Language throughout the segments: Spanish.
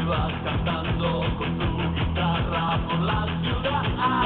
vas cantando con tu guitarra por la ciudad.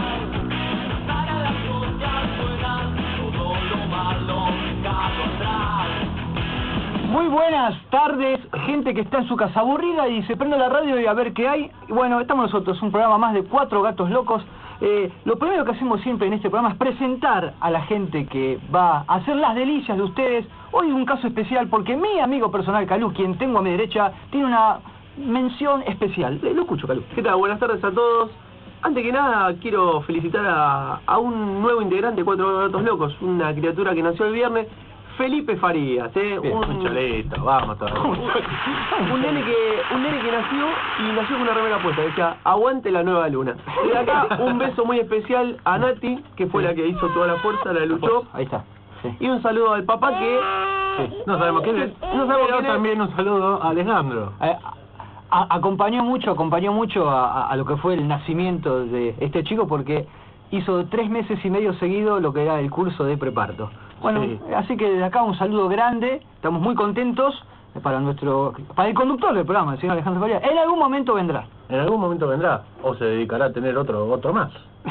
Para las cosas buenas, todo lo malo dejado atrás. Muy buenas tardes, gente que está en su casa aburrida y se prende la radio y a ver qué hay. Bueno, estamos nosotros, un programa más de 4 gatos locos. Lo primero que hacemos siempre en este programa es presentar a la gente que va a hacer las delicias de ustedes. Hoy un caso especial porque mi amigo personal, Calú, quien tengo a mi derecha, tiene una mención especial. Lo escucho, Calú. ¿Qué tal? Buenas tardes a todos. Antes que nada, quiero felicitar a un nuevo integrante de 4 gatos locos, una criatura que nació el viernes, Felipe Farías, un cholito, vamos todos. un nene que nació con una remera puesta, decía, aguante la nueva luna. De acá, un beso muy especial a Nati, que fue la que hizo toda la fuerza, la luchó. Ahí está. Sí. Y un saludo al papá que... Sí. No sabemos quién es. No sabemos quién es. También un saludo a Alejandro. Acompañó mucho a lo que fue el nacimiento de este chico porque hizo 3 meses y medio seguido lo que era el curso de preparto. Bueno, sí. Así que desde acá un saludo grande, estamos muy contentos para el conductor del programa, el señor Alejandro Farías. En algún momento vendrá. En algún momento vendrá, o se dedicará a tener otro más.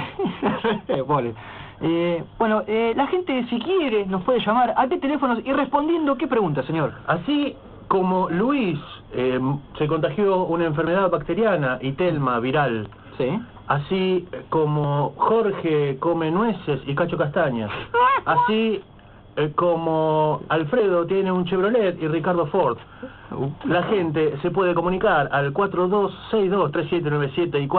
Pobre. Bueno, la gente si quiere nos puede llamar a qué teléfonos y respondiendo qué pregunta, señor. Así como Luis se contagió una enfermedad bacteriana y Telma viral. Sí. Así como Jorge come nueces y Cacho castañas. Así como Alfredo tiene un Chevrolet y Ricardo Ford. La gente se puede comunicar al 4262-3797 y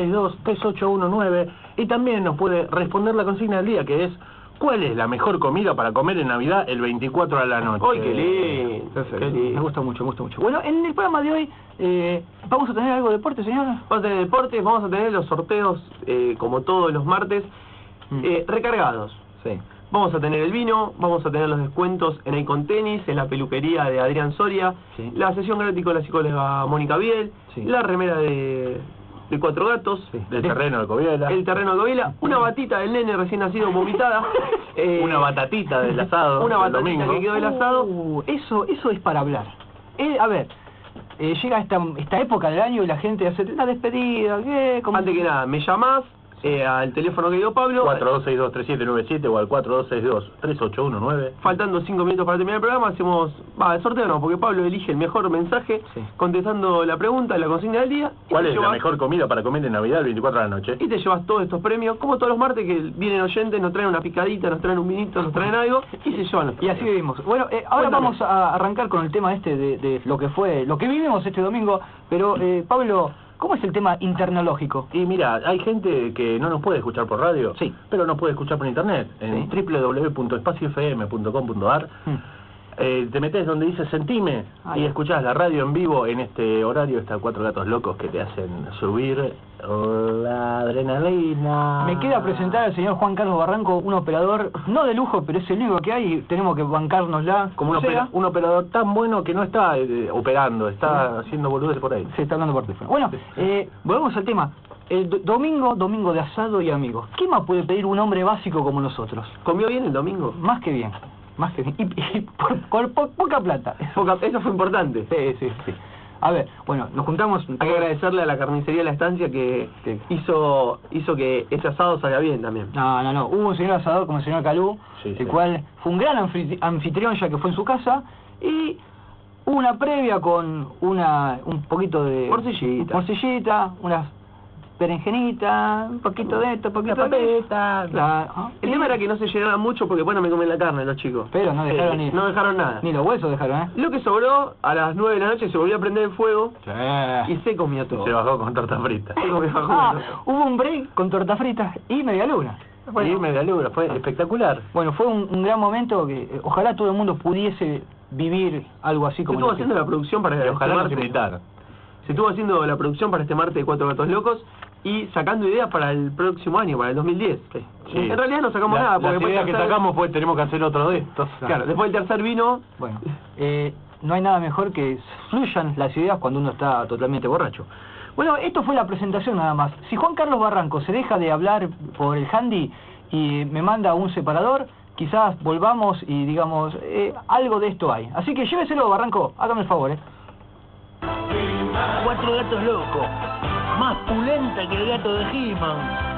4262-3819 y también nos puede responder la consigna del día, que es ¿cuál es la mejor comida para comer en Navidad el 24 a la noche? ¡Ay, qué lindo! Perfecto. Me gusta mucho. Bueno, en el programa de hoy, ¿vamos a tener algo de deporte, señora? Vamos a tener deportes, vamos a tener los sorteos, como todos los martes, recargados. Sí. Vamos a tener el vino, vamos a tener los descuentos en Icon Tenis, en la peluquería de Adrián Soria, sí. La sesión gratis con la psicóloga Mónica Biel, sí. La remera de 4 gatos, sí. Del terreno de Coviela, el terreno de Coviela, una batita del nene recién nacido vomitada, una batatita del asado, una batatita domingo. que quedó del asado. Eso es para hablar. A ver, llega esta época del año y la gente hace la despedida. Antes que nada, me llamás al teléfono que dio Pablo, 4262-3797 o al 4262-3819. Faltando 5 minutos para terminar el programa, hacemos... el sorteo no, porque Pablo elige el mejor mensaje, sí. Contestando la pregunta, la consigna del día. ¿Cuál es la mejor comida para comer en Navidad el 24 de la noche? Y te llevas todos estos premios, como todos los martes que vienen oyentes, nos traen una picadita, nos traen un vinito, nos traen algo, y se llevan los premios. Y así vivimos. Bueno, ahora vamos a arrancar con el tema de lo que vivimos este domingo, pero Pablo... ¿Cómo es el tema internológico? Y mira, hay gente que no nos puede escuchar por radio, sí, pero nos puede escuchar por internet, en sí. www.espaciofm.com.ar. Te metes donde dice Sentime y escuchás la radio en vivo en este horario. Está 4 gatos locos que te hacen subir la adrenalina. Me queda presentar al señor Juan Carlos Barranco, un operador no de lujo, pero es el único que hay y tenemos que bancárnosla. Como un operador tan bueno que no está operando, está haciendo boludeces por ahí. Se está hablando por teléfono. Bueno, volvemos al tema. El domingo de asado y amigos. ¿Qué más puede pedir un hombre básico como nosotros? ¿Comió bien el domingo? Más que bien. Y por poca plata. Eso fue importante. Sí. A ver, bueno, nos juntamos... Hay que agradecerle a la carnicería de la estancia que hizo que ese asado salga bien también. No. Hubo un señor asador como el señor Calú, el cual fue un gran anfitrión ya que fue en su casa, y hubo una previa con un poquito de... Morcillita, unas berenjenita, un poquito de esto, un poquito de esto. Claro. El tema era que no se llenaban mucho porque bueno me comen la carne los chicos. Pero no dejaron no dejaron nada. Ni los huesos dejaron, Lo que sobró, a las 9 de la noche se volvió a prender el fuego, sí. Y se comió todo. Se bajó con torta frita. Hubo un break con torta frita y media luna. Fue espectacular. Bueno, fue un gran momento que ojalá todo el mundo pudiese vivir algo así como... Se estuvo haciendo la producción para ojalá nos invitar. Se estuvo haciendo la producción para este martes de 4 gatos locos y sacando ideas para el próximo año, para el 2010. Sí. En realidad no sacamos nada. Porque la idea que sacamos fue tenemos que hacer otro de estos. Claro, después del tercer vino... Bueno, no hay nada mejor que fluyan las ideas cuando uno está totalmente borracho. Bueno, esto fue la presentación nada más. Si Juan Carlos Barranco se deja de hablar por el handy y me manda un separador, quizás volvamos y digamos, algo de esto hay. Así que lléveselo, Barranco, hágame el favor, 4 gatos locos. Más pulenta que el gato de He-Man.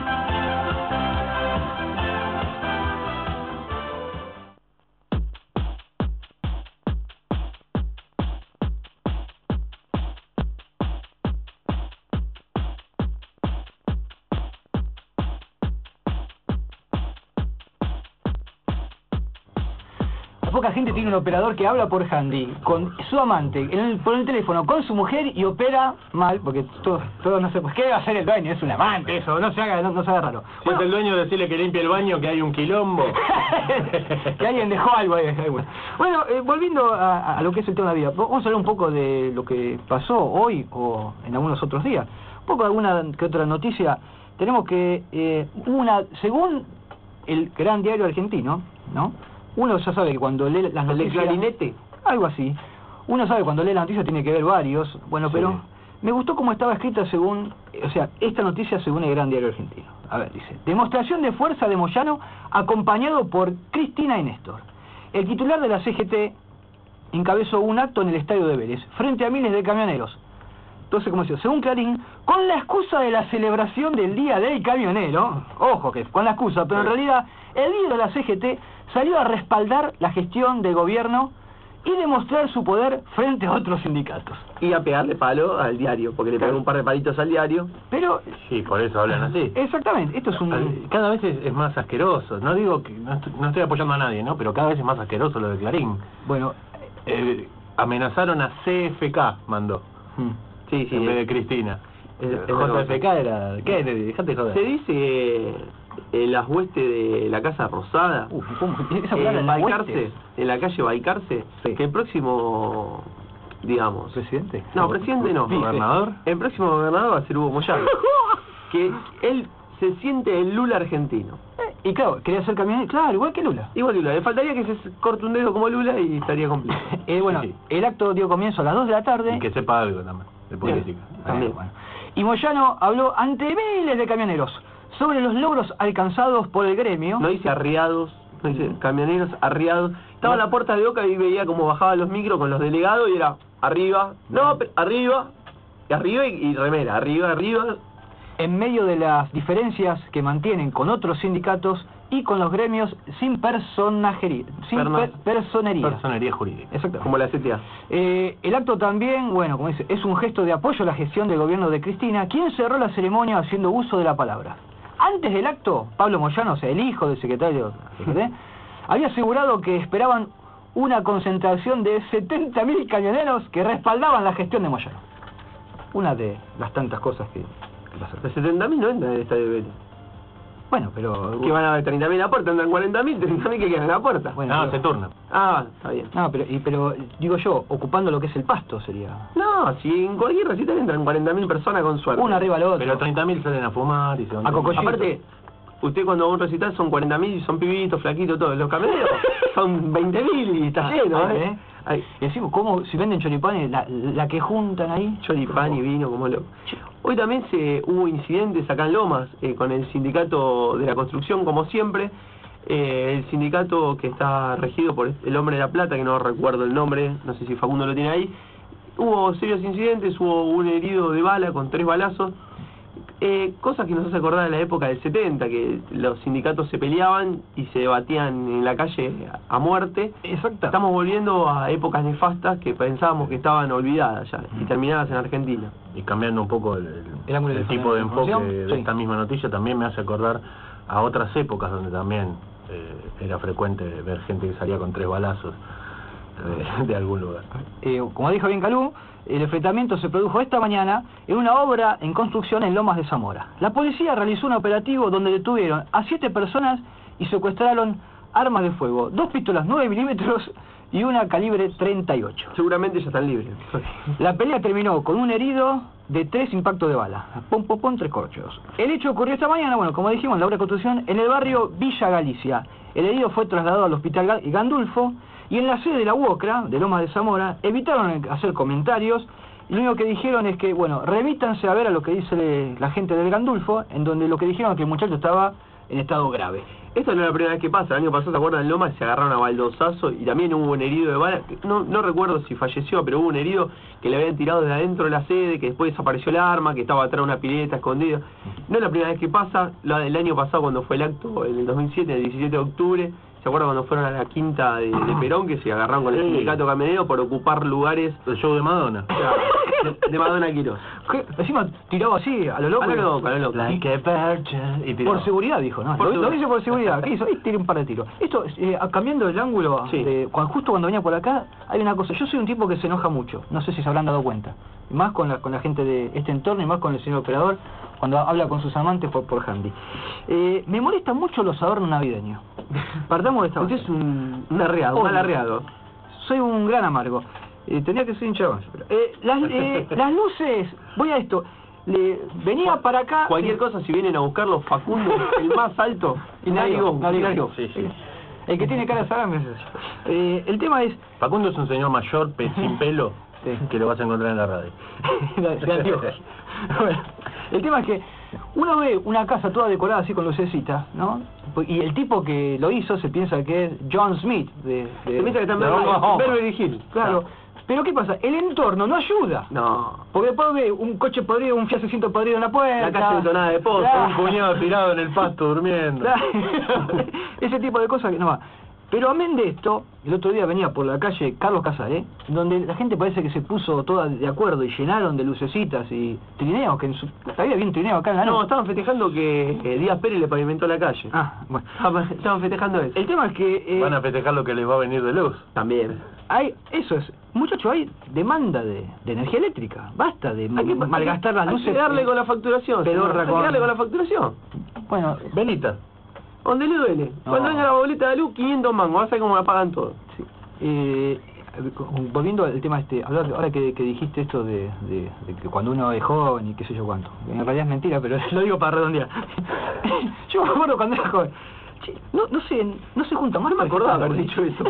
Poca gente tiene un operador que habla por handy con su amante por el teléfono con su mujer y opera mal, porque todo no sé, pues ¿qué va a hacer el dueño? Es un amante eso, no se haga raro. Bueno, el dueño decirle que limpie el baño, que hay un quilombo. Que alguien dejó algo ahí. Bueno, volviendo a lo que es el tema de la vida, vamos a hablar un poco de lo que pasó hoy o en algunos otros días. Un poco de alguna que otra noticia. Tenemos que según el gran diario argentino, ¿no? Uno ya sabe que cuando lee las noticias... ¿El Clarinete? Algo así. Uno sabe que cuando lee las noticias tiene que ver varios. Bueno, Sí. pero me gustó cómo estaba escrita esta noticia según el gran diario argentino. A ver, dice: demostración de fuerza de Moyano acompañado por Cristina y Néstor. El titular de la CGT encabezó un acto en el estadio de Vélez, frente a miles de camioneros. Entonces, como decía, según Clarín, con la excusa de la celebración del Día del Camionero, ojo que con la excusa, pero en realidad el líder de la CGT salió a respaldar la gestión del gobierno y demostrar su poder frente a otros sindicatos. Y a pegarle palo al diario, porque le pegó un par de palitos al diario. Pero, Sí, por eso hablan así. exactamente, esto es un... Cada vez es más asqueroso. No digo que no estoy apoyando a nadie, ¿no? Pero cada vez es más asqueroso lo de Clarín. Bueno, Amenazaron a CFK, mandó. Sí, sí. En vez de Cristina. JFK era... ¿Qué? Dejate joder. Se dice las huestes de la Casa Rosada, ¿cómo? Esa palabra, en la Balcarce, huestes. en la calle Balcarce, Sí. que el próximo, digamos... ¿Presidente? No, presidente no. ¿Gobernador? El próximo gobernador va a ser Hugo Moyano. Que él se siente el Lula argentino. Y claro, quería ser camionero, claro, igual que Lula. Igual que Lula, le faltaría que se corte un dedo como Lula y estaría completo. Bueno, Sí. el acto dio comienzo a las 2 de la tarde. Y que sepa algo también, de política. También. Bueno. Y Moyano habló ante miles de camioneros sobre los logros alcanzados por el gremio. No dice arriados, no dice camioneros arriados. Estaba en la puerta de Oca y veía cómo bajaban los micros con los delegados y era arriba, arriba, y remera, arriba. En medio de las diferencias que mantienen con otros sindicatos y con los gremios sin personería. Personería jurídica. Exacto. Como la CTA. El acto también, bueno, como dice, es un gesto de apoyo a la gestión del gobierno de Cristina, quien cerró la ceremonia haciendo uso de la palabra. Antes del acto, Pablo Moyano, o sea, el hijo del secretario de CGT, había asegurado que esperaban una concentración de 70.000 camioneros que respaldaban la gestión de Moyano. Una de las tantas cosas que pasaron. Los 70.000 no entran en el estadio de Vélez. Bueno, pero... Que van a haber 30.000 en la puerta, andan 40.000, 30.000 que quedan en la puerta. Bueno, No, pero- se turna. Ah, está bien. No, pero digo yo, ocupando lo que es el pasto sería... No, si en cualquier recital entran 40.000 personas con suerte. Uno arriba al otro. Pero 30.000 salen a fumar y se van... A cocollito. Aparte, usted cuando va a un recital son 40.000 y son pibitos, flaquitos, todos. Los camioneros son 20.000 y está lleno, ¿eh? Hay Y decimos, ¿cómo si venden choripanes, la que juntan ahí? choripán y vino como loco. Hoy también hubo incidentes acá en Lomas con el sindicato de la construcción, como siempre. El sindicato que está regido por el hombre de la plata, que no recuerdo el nombre, no sé si Facundo lo tiene ahí. Hubo serios incidentes, hubo un herido de bala con 3 balazos. Cosas que nos hace acordar de la época del 70, que los sindicatos se peleaban y se debatían en la calle a muerte. Exacto. Estamos volviendo a épocas nefastas que pensábamos que estaban olvidadas ya y terminadas en Argentina. Y cambiando un poco el ángulo de tipo de enfoque información, de sí. esta misma noticia, también me hace acordar a otras épocas donde también era frecuente ver gente que salía con 3 balazos de algún lugar. Como dijo bien Calú, el enfrentamiento se produjo esta mañana en una obra en construcción en Lomas de Zamora. La policía realizó un operativo donde detuvieron a 7 personas y secuestraron armas de fuego, 2 pistolas 9 milímetros y una calibre 38. Seguramente ya están libres. La pelea terminó con un herido de 3 impactos de bala. Pum, pum, pum, 3 corchos. El hecho ocurrió esta mañana, bueno, como dijimos, en la obra de construcción, en el barrio Villa Galicia. El herido fue trasladado al hospital Gandulfo y en la sede de la UOCRA, de Lomas de Zamora, evitaron hacer comentarios y lo único que dijeron es que, bueno, remítanse a ver a lo que dice la gente del Gandulfo, en donde lo que dijeron es que el muchacho estaba en estado grave. Esta no es la primera vez que pasa. El año pasado, ¿se acuerdan? En Lomas se agarraron a baldosazo y también hubo un herido de bala. No recuerdo si falleció, pero hubo un herido que le habían tirado desde adentro de la sede, que después desapareció el arma, que estaba atrás de una pileta escondida. No es la primera vez que pasa. El año pasado, cuando fue el acto, en el 2007, el 17 de octubre, ¿se acuerdan cuando fueron a la quinta de Perón, que se agarraron con el sindicato camionero por ocupar lugares? El show de Madonna. De Madonna Quiroz. Encima tiraba así, a lo loco. A lo loco. Like a virgin. Y tiró. Por seguridad, dijo, ¿no? Lo dice por seguridad. ¿Qué hizo? Ahí tiré un par de tiros. Esto, cambiando el ángulo, Sí. justo cuando venía por acá, hay una cosa. Yo soy un tipo que se enoja mucho. No sé si se habrán dado cuenta. Más con la gente de este entorno y más con el señor operador, cuando habla con sus amantes por handy. Me molestan mucho los adornos navideños. Partamos de esta base. Usted es un arreado, un mal arreado. Soy un gran amargo. Tenía que ser hincha de Banfield, pero, las luces, voy a esto. Venía para acá. Cualquier cosa, si vienen a buscarlo, Facundo, el más alto, y Narigón. Sí, sí. El que tiene cara de salame es ese. El tema es... Facundo es un señor mayor, sin pelo, Sí. que lo vas a encontrar en la radio. de anteojos. Bueno, el tema es que uno ve una casa toda decorada así con lucecitas, ¿no? Y el tipo que lo hizo se piensa que es John Smith de Se piensa que está en de Beverly Hills. Claro. Pero ¿qué pasa? El entorno no ayuda. No. Porque después ve un coche podrido, un Fiat 600 podrido en la puerta. La calle detonada de pozo, Claro. Un cuñado tirado en el pasto durmiendo. Claro. Ese tipo de cosas que no va. Pero amén de esto, el otro día venía por la calle Carlos Casares, donde la gente parece que se puso toda de acuerdo y llenaron de lucecitas y trineos, que había bien trineo acá en la No, noche. estaban festejando que Díaz Pérez le pavimentó la calle. Ah, bueno. Estaban festejando eso. El tema es que... Van a festejar lo que les va a venir de luz. También. eso es, muchachos, hay demanda de energía eléctrica. Basta de Hay que malgastar las hay luces. que darle con la facturación. Pedorra Hay que darle con la facturación. Bueno, Velita. Donde le duele. No. Cuando venga la boleta de luz, 500 mangos. Vas a ver cómo la pagan todo. sí. Volviendo al tema ahora que dijiste esto de que cuando uno es joven y qué sé yo cuánto, en realidad es mentira, pero lo digo para redondear. Yo me acuerdo cuando era joven. Che, no se junta más. No me acordaba haber dicho eso.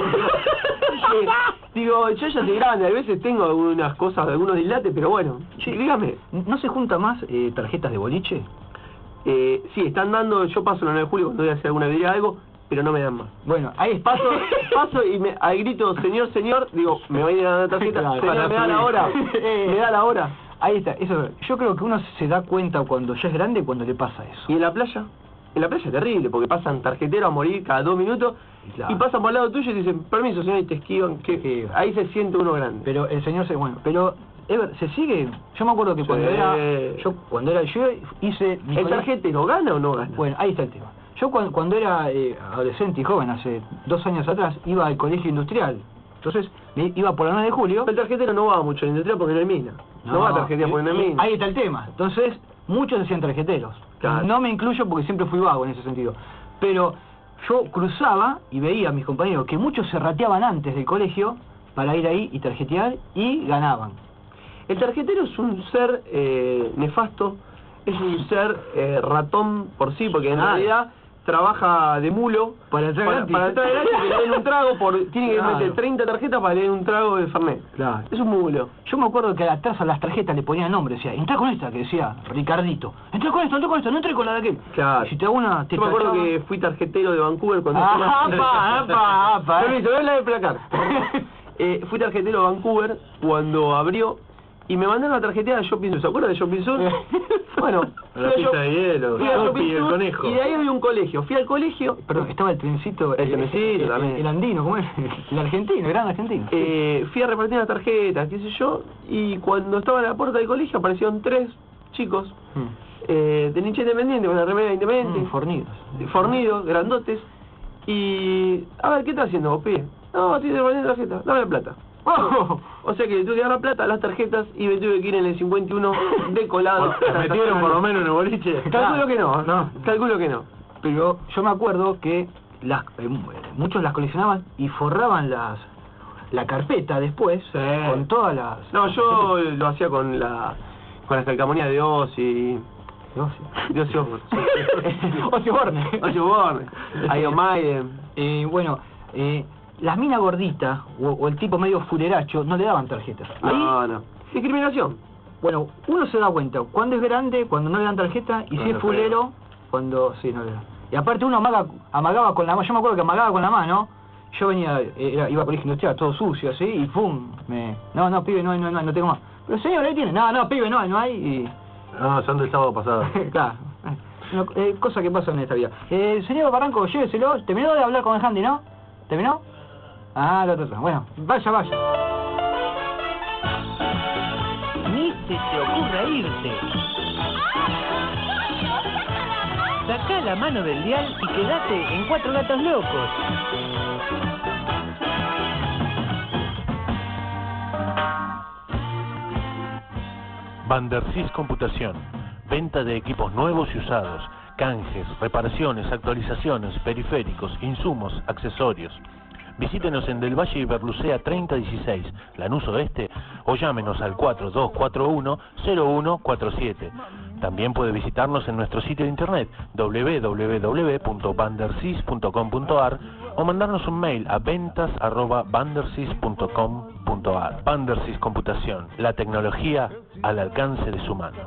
Digo, yo ya estoy grande, a veces tengo algunas cosas, algunos dislates, pero bueno, dígame. ¿No se junta más tarjetas de boliche? Sí, están dando, yo paso el 9 de julio cuando voy a hacer alguna vidriera algo, pero no me dan más. Bueno, ahí Paso y al grito, señor, digo, me va a ir a dar la tarjeta, Claro, señor, para me da la subir. hora, me da la hora. Ahí está, eso. Yo creo que uno se da cuenta cuando ya es grande cuando le pasa eso. ¿Y en la playa? En la playa es terrible, porque pasan tarjeteros a morir cada 2 minutos Claro. y pasan por el lado tuyo y dicen, permiso señor, y te esquivan, que ahí se siente uno grande. Pero el señor pero Ever, ¿se sigue? Yo me acuerdo que Sí. cuando era yo hice mi ¿El colegio- tarjetero gana o no gana? Bueno, ahí está el tema. Yo cuando era adolescente y joven, hace 2 años atrás, iba al colegio industrial. Entonces, iba por la 9 de julio. El tarjetero no va mucho a la industria porque no hay mina. No va a tarjetear porque no hay mina. Ahí está el tema. Entonces, muchos decían tarjeteros. Claro. No me incluyo porque siempre fui vago en ese sentido. Pero yo cruzaba y veía a mis compañeros que muchos se rateaban antes del colegio para ir ahí y tarjetear y ganaban. El tarjetero es un ser nefasto, es un ser ratón por sí, porque en Claro. realidad trabaja de mulo Para entrar gratis. para entrar gratis, que le den un trago, tiene que Claro. meter 30 tarjetas para leer un trago de Fernet. Claro. Es un mulo. Yo me acuerdo que atrás a las tarjetas le ponían nombre, decía, entrá con esta, que decía Ricardito. Entrá con esto, no entré con la de aquel. Claro. Y si te hago una, te Yo me acuerdo tachaban. que fui tarjetero de Vancouver cuando Apa. Permiso, ven la de placar. Fui tarjetero de Vancouver cuando abrió y me mandaron la tarjetera de Shopping Sur. ¿Se acuerdan de Shopping Sur? Bueno, La fui a pista de hielo, fui a Sopi Shopping y el Sur, conejo. y de ahí había un colegio. Fui al colegio. Perdón, estaba el trencito. El trencito también. El andino, ¿cómo es? El argentino, el gran argentino. Fui a repartir las tarjetas, qué sé yo, y cuando estaba en la puerta del colegio aparecieron 3 chicos de niche independiente, con la remera de independiente, Fornidos. fornidos, grandotes, y a ver, ¿qué estás haciendo vos, pibe? No, estoy repartiendo tarjetas, dame la plata. O sea que le tuve que dar la plata a las tarjetas y me tuve que ir en el 51 de colado. ¿Te metieron por lo menos en el boliche? Calculo que no, calculo que no. Pero yo me acuerdo que muchos las coleccionaban y forraban la carpeta después con todas las... No, yo lo hacía con las calcamonías de Ozzy. De Ozzy Osbourne. Osborne. Ozzy Osbourne. Iron Maiden. Bueno, las minas gorditas o el tipo medio fuleracho no le daban tarjetas. Ahí, No. Discriminación. bueno, uno se da cuenta cuando es grande, cuando no le dan tarjeta, y si Cuando es fulero, cuando sí, no le dan. Y aparte uno amagaba con la mano, yo me acuerdo que amagaba con la mano, yo venía, iba a colegio industrial, todo sucio, así, y pum, no, pibe, no tengo más. Pero señor, ahí tiene, no, pibe, no hay, y... No, son del sábado pasado. Claro, cosa que pasa en esta vida. Señor Barranco, lléveselo, terminó de hablar con el handy, ¿no? ¿Terminó? Ah, lo otro, bueno, vaya. Ni se te ocurra irte. Sacá la mano del dial y quedate en Cuatro Gatos Locos. Vandersys Computación. Venta de equipos nuevos y usados. Canjes, reparaciones, actualizaciones, periféricos, insumos, accesorios. Visítenos en Del Valle y Berlucea 3016, Lanús Oeste, o llámenos al 4241-0147. También puede visitarnos en nuestro sitio de internet www.vandersys.com.ar o mandarnos un mail a ventas@vandersys.com.ar. Vandersys Computación, la tecnología al alcance de su mano.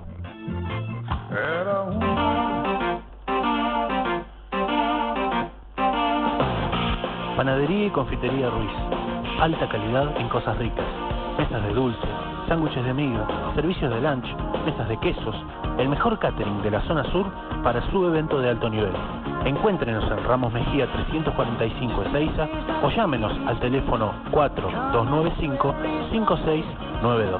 Panadería y Confitería Ruiz. Alta calidad en cosas ricas. Mesas de dulce, sándwiches de miga, servicios de lunch, mesas de quesos. El mejor catering de la zona sur para su evento de alto nivel. Encuéntrenos en Ramos Mejía 345 Ezeiza o llámenos al teléfono 4295-5692.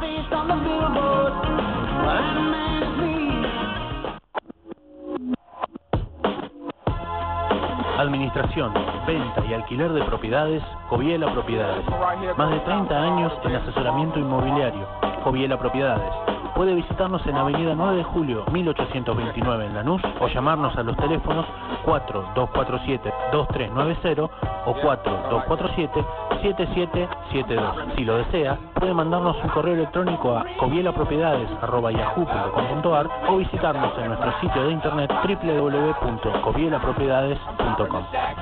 Administración, venta y alquiler de propiedades, Joviela Propiedades. Más de 30 años en asesoramiento inmobiliario, Joviela Propiedades. Puede visitarnos en Avenida 9 de Julio, 1829 en Lanús o llamarnos a los teléfonos 4247-2390 o 4247-7772. Si lo desea, puede mandarnos un correo electrónico a jovielapropiedades@yahoo.com.ar o visitarnos en nuestro sitio de internet www.jovielapropiedades.com.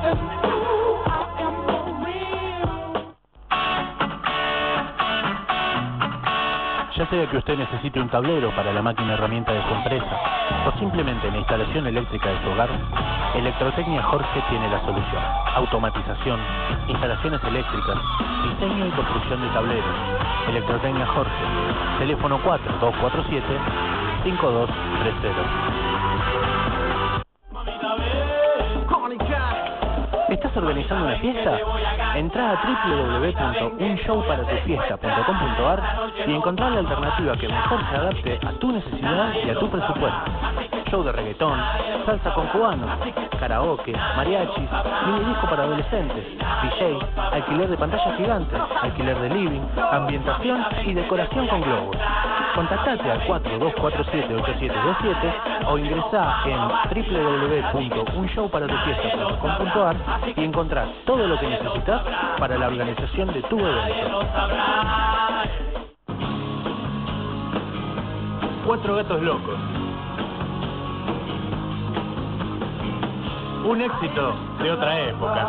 Ya sea que usted necesite un tablero para la máquina herramienta de su empresa o simplemente la instalación eléctrica de su hogar, Electrotecnia Jorge tiene la solución. Automatización, instalaciones eléctricas, diseño y construcción de tableros. Electrotecnia Jorge, teléfono 4247-5230. ¿Estás organizando una fiesta? Entrá a www.unshowparatufiesta.com.ar y encontrá la alternativa que mejor se adapte a tu necesidad y a tu presupuesto. Show de reggaetón, salsa con cubanos, karaoke, mariachis, mini disco para adolescentes, DJ, alquiler de pantallas gigantes, alquiler de living, ambientación y decoración con globos. Contactate al 4247-8727 o ingresá en www.unshowparatufiesta.com.ar y encontrás todo lo que necesitas para la organización de tu evento. Cuatro Gatos Locos. Un éxito de otra época.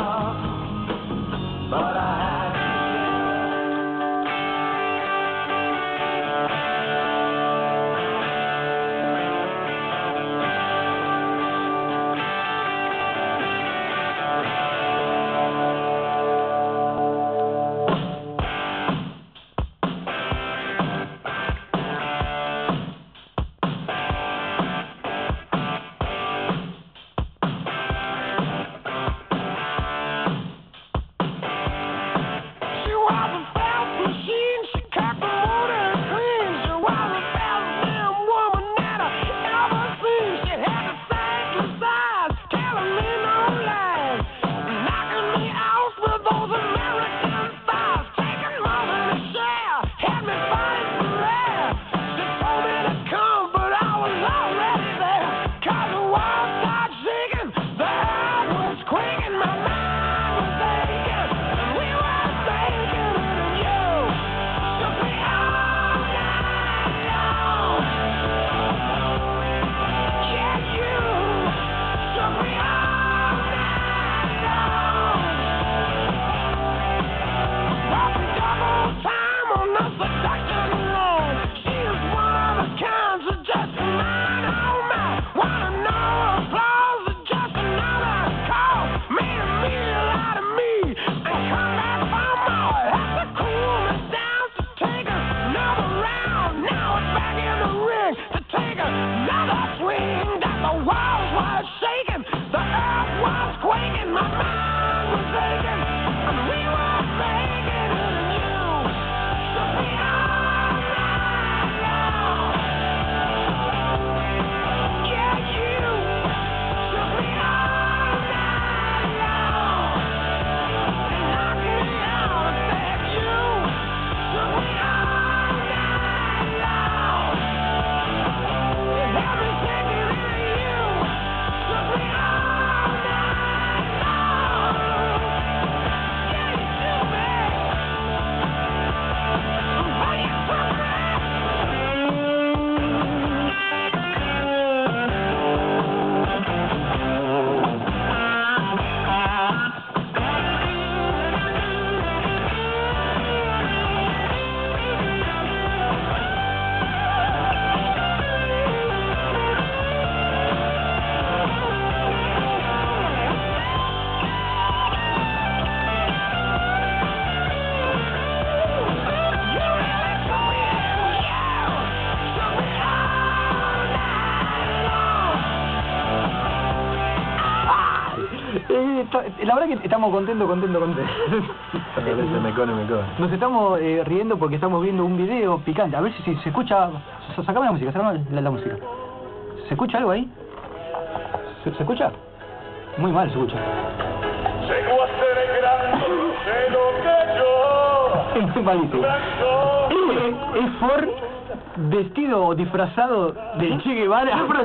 la verdad que estamos contentos. Se me cone. Nos estamos riendo porque estamos viendo un video picante. A ver si se escucha. Sacame la música, la música. ¿Se escucha algo ahí? ¿Se escucha? Muy mal se escucha. Llegó a ser el gran de lo que yo. Es muy malísimo. Es Ford vestido o disfrazado del Che Guevara. ¿No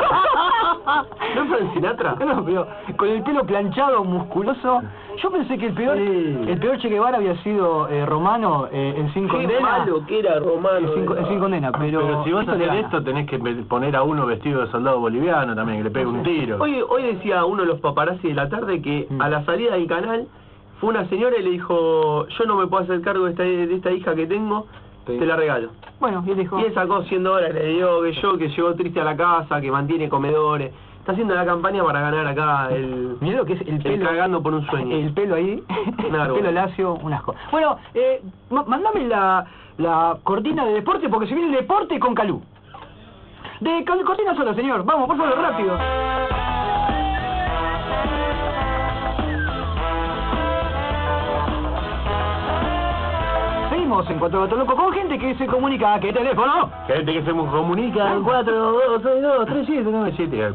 es Frank Sinatra? No, pero con el pelo planchado, musculoso. Yo pensé que el peor Che Guevara había sido Romano en Sin Condena. Qué malo que era Romano. En Sin Condena, pero si vas a le hacer gana. esto tenés que poner a uno vestido de soldado boliviano también, que le pegue un tiro. Hoy decía uno de los paparazzi de la tarde que a la salida del canal fue una señora y le dijo: yo no me puedo hacer cargo de esta hija que tengo, te la regalo. Bueno, y él dijo... Y él sacó $100, le dio que llegó triste a la casa, que mantiene comedores. Está haciendo la campaña para ganar acá Mirá lo que es el pelo. cagando por un sueño. El pelo ahí, Una el pelo lacio, un asco. Bueno, mandame la cortina de deporte porque se viene el deporte con Calú. Cortina solo, señor. Vamos, por favor, rápido. Seguimos en Cuatro Gatos Locos con gente que se comunica. ¿A qué teléfono? Gente que se comunica al 42623797, al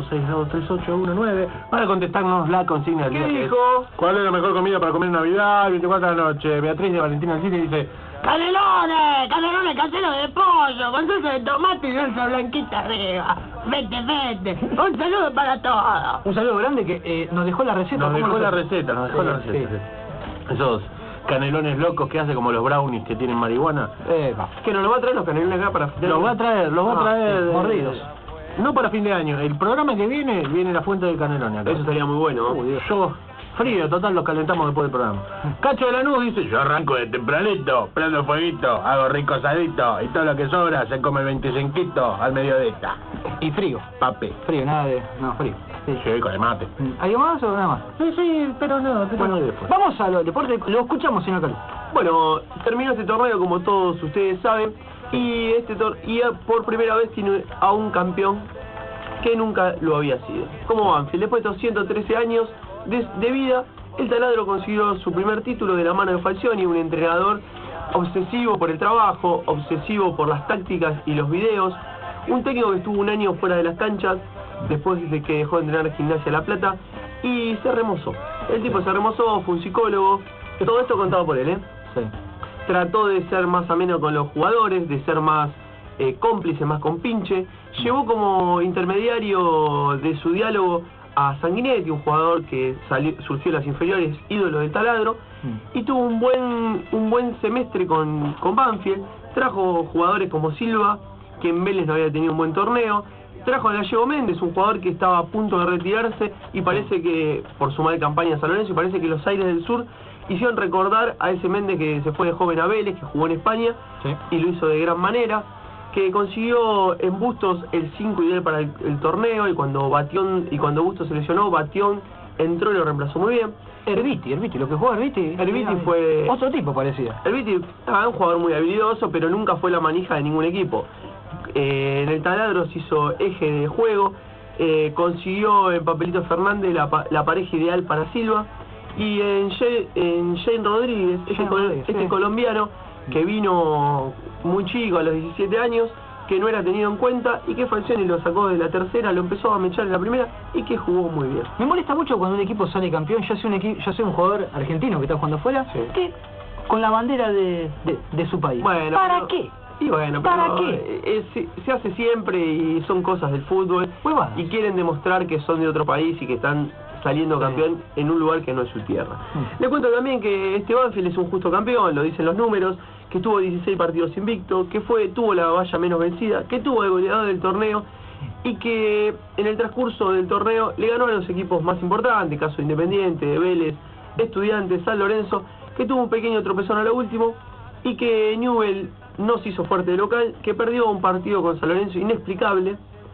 42623819 para contestarnos la consigna del ¿Qué día. dijo? ¿Cuál es la mejor comida para comer en Navidad? 24 de la noche. Beatriz de Valentina Alcine dice: ¡Canelones! ¡Canelones caseros de pollo! ¡Con salsa de tomate y salsa blanquita arriba! ¡Vete! ¡Un saludo para todos! Un saludo grande que nos dejó la receta. nos dejó ¿Cómo la lo- receta, Sí. Esos canelones locos que hace como los brownies que tienen marihuana. Que nos lo va a traer los canelones acá para... Los va a traer, sí, mordidos. No para fin de año. El programa que viene la fuente del canelón acá. Eso estaría muy bueno. Yo, frío, total, los calentamos después del programa. Cacho de Lanús dice: yo arranco de tempranito, prendo fueguito, hago rico asadito, y todo lo que sobra se come 25 al mediodía. Y frío. Papi. Frío, nada de... No, frío. Sí, con el mate. ¿Algo más o nada más? Sí, pero no, Bueno, después. vamos a los deportes. Lo escuchamos, señor Calú. Bueno, terminó este torneo como todos ustedes saben y por primera vez tiene a un campeón que nunca lo había sido. Como Banfield, después de estos 113 años de vida, el taladro consiguió su primer título de la mano de Falcioni, un entrenador obsesivo por el trabajo, obsesivo por las tácticas y los videos, un técnico que estuvo un año fuera de las canchas después de que dejó de entrenar Gimnasia La Plata y se remozó. El tipo se remozó, fue un psicólogo, todo esto contado por él, Sí. Trató de ser más ameno con los jugadores, de ser más cómplice, más compinche. Llevó como intermediario de su diálogo a Sanguinetti, un jugador que surgió en las inferiores, ídolo del taladro, y tuvo un buen semestre con Banfield. Trajo jugadores como Silva, que en Vélez no había tenido un buen torneo. Trajo a Gallego Méndez, un jugador que estaba a punto de retirarse y parece que, por su mal campaña en San Lorenzo, y parece que los aires del sur hicieron recordar a ese Méndez que se fue de joven a Vélez, que jugó en España, Sí. y lo hizo de gran manera, que consiguió en Bustos el 5 ideal para el torneo, y cuando Bustos se lesionó, Batión entró y lo reemplazó muy bien. Herbiti, lo que jugó Herbiti fue... otro tipo parecía. Herbiti un jugador muy habilidoso, pero nunca fue la manija de ningún equipo. En el taladro se hizo eje de juego, consiguió en Papelito Fernández la pareja ideal para Silva, y en Shane Rodríguez, este colombiano que vino muy chico, a los 17 años, que no era tenido en cuenta y que Falcioni lo sacó de la tercera, lo empezó a mechar en la primera y que jugó muy bien. Me molesta mucho cuando un equipo sale campeón, ya sea un jugador argentino que está jugando afuera, Sí. que con la bandera de su país. Bueno, ¿Para pero- qué? Y bueno, ¿Para pero qué? se hace siempre y son cosas del fútbol Huevadas. y quieren demostrar que son de otro país y que están saliendo Sí. campeón en un lugar que no es su tierra. Le cuento también que este Banfield es un justo campeón, lo dicen los números, que tuvo 16 partidos invicto, que tuvo la valla menos vencida, que tuvo el goleador del torneo y que en el transcurso del torneo le ganó a los equipos más importantes, caso de Independiente, de Vélez, Estudiantes, San Lorenzo, que tuvo un pequeño tropezón a lo último y que Newell no se hizo fuerte de local, que perdió un partido con San Lorenzo inexplicable,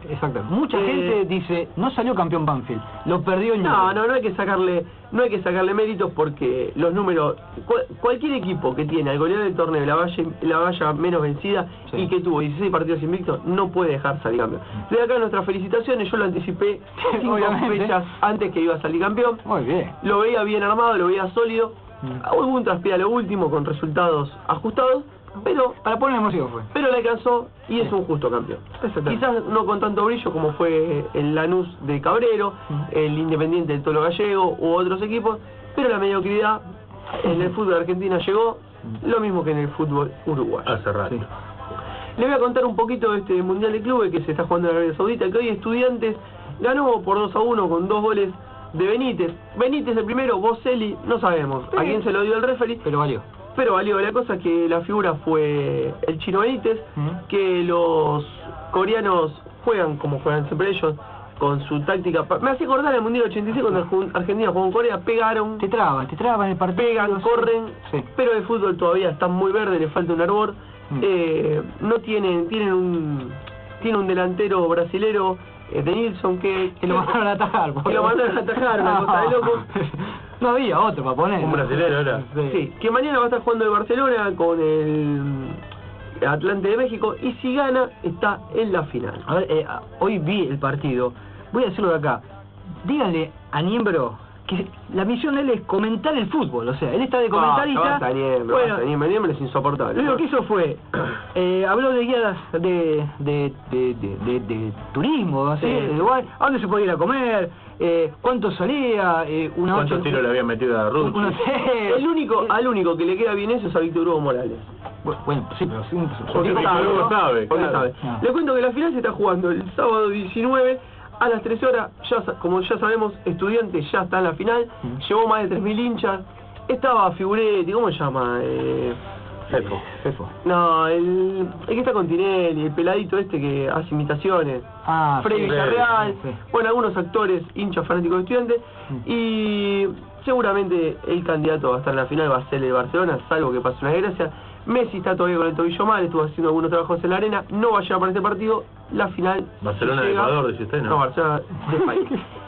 Exacto. Mucha gente dice, no salió campeón Banfield, lo perdió en No hay que sacarle méritos porque los números, cualquier equipo que tiene al goleador del torneo la valla menos vencida y que tuvo 16 partidos invictos, no puede dejar salir campeón. De acá nuestras felicitaciones, yo lo anticipé 5 fechas antes que iba a salir campeón. Muy bien. Lo veía bien armado, lo veía sólido. Hubo un traspié a lo último con resultados ajustados, pero para poner emoción fue. Pero le alcanzó y es un justo campeón. Quizás no con tanto brillo como fue el Lanús de Cabrero, el Independiente del Tolo Gallego u otros equipos, pero la mediocridad en el fútbol de Argentina llegó, lo mismo que en el fútbol uruguayo. Hace rato. Le voy a contar un poquito de este Mundial de Clubes que se está jugando en Arabia Saudita, que hoy Estudiantes ganó por 2-1 con 2 goles de Benítez. Benítez el primero, Boselli, no sabemos a quién se lo dio el referee. Pero valió. La cosa es que la figura fue el Chino Benítez, que los coreanos juegan como juegan siempre ellos, con su táctica. Me hace acordar el Mundial 86 cuando Argentina jugó con Corea, pegaron. Te traban en el partido. Pegan, corren, pero el fútbol todavía está muy verde, le falta un hervor. No tienen un delantero brasilero, de Nilsson, que lo mandaron a atajar. Una cosa de loco. No había otro para poner. Un brasilero era. Sí, que mañana va a estar jugando el Barcelona con el Atlante de México y si gana está en la final. A ver, hoy vi el partido. Voy a decirlo de acá. Díganle a Niembro que la misión de él es comentar el fútbol, o sea, él está de comentarista. Niembro es insoportable. Lo que hizo fue, habló de guías de turismo, así, de Uruguay, a dónde se podía ir a comer, cuánto salía, ¿cuántos tiros le había metido a Rucci? Al único que le queda bien eso es a Víctor Hugo Morales. Bueno, sí, pero sí, porque sabe. Le cuento que la final se está jugando el sábado 19 a las 13 horas, como ya sabemos, Estudiantes ya está en la final, llevó más de 3.000 hinchas, estaba Figuretti, ¿cómo se llama? Fefo. No, el que está con Tinelli, el peladito este que hace imitaciones, Freddy Villarreal, bueno, algunos actores, hinchas fanáticos de Estudiantes, y seguramente el candidato va a estar en la final, va a ser el Barcelona, salvo que pase una desgracia. Messi está todavía con el tobillo mal, estuvo haciendo algunos trabajos en la arena, no va a llegar para este partido, la final... Barcelona de Ecuador, dice usted, ¿no? No, Barcelona de España.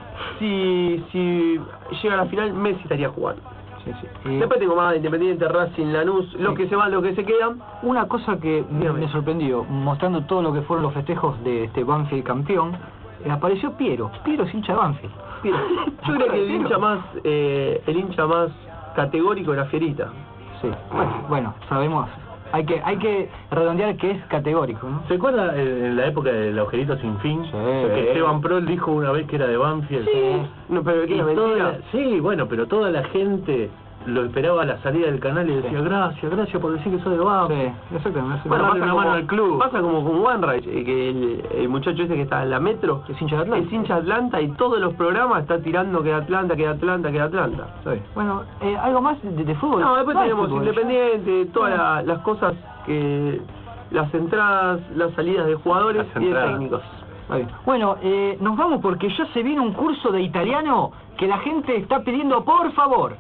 si llega a la final, Messi estaría jugando. Después tengo más de Independiente, Racing, Lanús, los que se van, los que se quedan. Una cosa que me sorprendió, mostrando todo lo que fueron los festejos de este Banfield campeón, apareció Piero es hincha de Banfield. Yo creo que el hincha más categórico era Fierita. Sí, bueno, sabemos, hay que redondear que es categórico, ¿no? ¿Se acuerda en la época del agujerito sin fin? Sí. Que Esteban Prol dijo una vez que era de Banfield. Sí. No, pero que era mentira. Sí, bueno, pero toda la gente lo esperaba a la salida del canal y decía gracias por decir que soy de Banfield. Sí, exactamente. Bueno, darle una mano al club. Pasa como con OneRide, que el muchacho este que está en la Metro, es hincha de Atlanta. Es hincha de Atlanta y todos los programas está tirando que Atlanta. Sí. Bueno, ¿algo más de fútbol? No, después tenemos fútbol, Independiente, todas las cosas que... las entradas, las salidas de jugadores y de técnicos. Bueno, nos vamos porque ya se viene un curso de italiano que la gente está pidiendo por favor.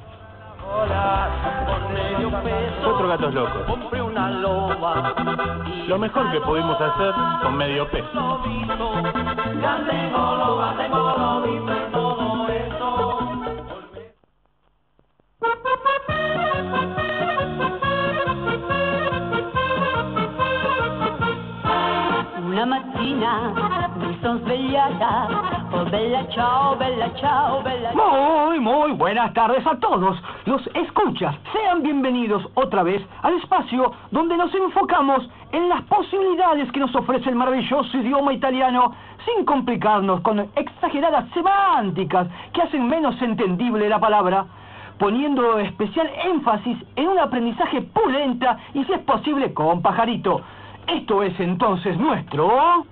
Cuatro gatos locos. Lo mejor que pudimos hacer con medio peso. Una mattina mi son svegliata, oh bella ciao, bella ciao, bella ciao. Muy buenas tardes a todos los escuchas. Sean bienvenidos otra vez al espacio donde nos enfocamos en las posibilidades que nos ofrece el maravilloso idioma italiano sin complicarnos con exageradas semánticas que hacen menos entendible la palabra, poniendo especial énfasis en un aprendizaje pulenta y si es posible con pajarito. Esto es entonces nuestro...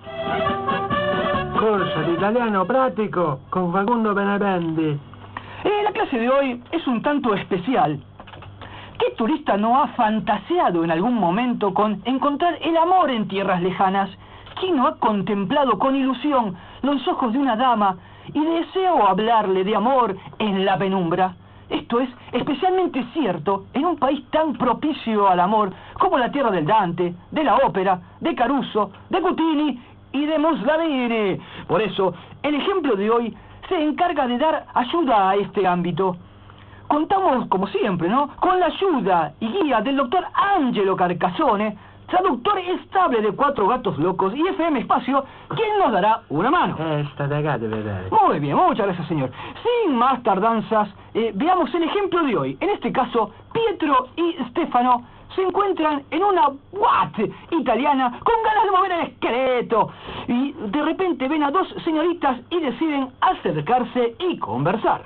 Curso de italiano práctico con Facundo Benevendi. La clase de hoy es un tanto especial. ¿Qué turista no ha fantaseado en algún momento con encontrar el amor en tierras lejanas? ¿Quién no ha contemplado con ilusión los ojos de una dama y deseó hablarle de amor en la penumbra? Esto es especialmente cierto en un país tan propicio al amor como la tierra del Dante, de la ópera, de Caruso, de Cutini y démosla aire. Por eso, el ejemplo de hoy se encarga de dar ayuda a este ámbito. Contamos, como siempre, ¿no?, con la ayuda y guía del doctor Angelo Carcassone, traductor estable de Cuatro Gatos Locos y FM Espacio, quien nos dará una mano. Esta de acá debe dar. Muy bien, muchas gracias, señor. Sin más tardanzas, veamos el ejemplo de hoy. En este caso, Pietro y Stefano se encuentran en una boate italiana con ganas de mover el esqueleto. Y de repente ven a dos señoritas y deciden acercarse y conversar.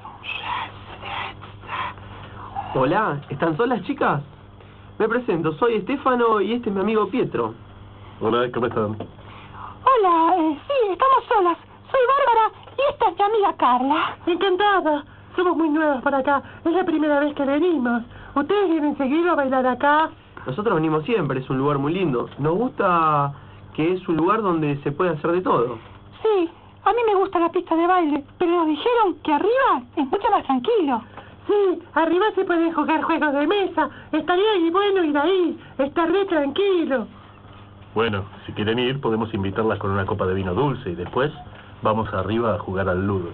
Hola, ¿están solas, chicas? Me presento, soy Stefano y este es mi amigo Pietro. Hola, ¿cómo están? Hola, sí, estamos solas. Soy Bárbara y esta es mi amiga Carla. Encantada. Somos muy nuevas por acá. Es la primera vez que venimos. ¿Ustedes vienen seguido a bailar acá? Nosotros venimos siempre, es un lugar muy lindo. Nos gusta que es un lugar donde se puede hacer de todo. Sí, a mí me gusta la pista de baile, pero nos dijeron que arriba es mucho más tranquilo. Sí, arriba se pueden jugar juegos de mesa. Estaría bueno ir ahí. Está re tranquilo. Bueno, si quieren ir, podemos invitarlas con una copa de vino dulce y después vamos arriba a jugar al ludo.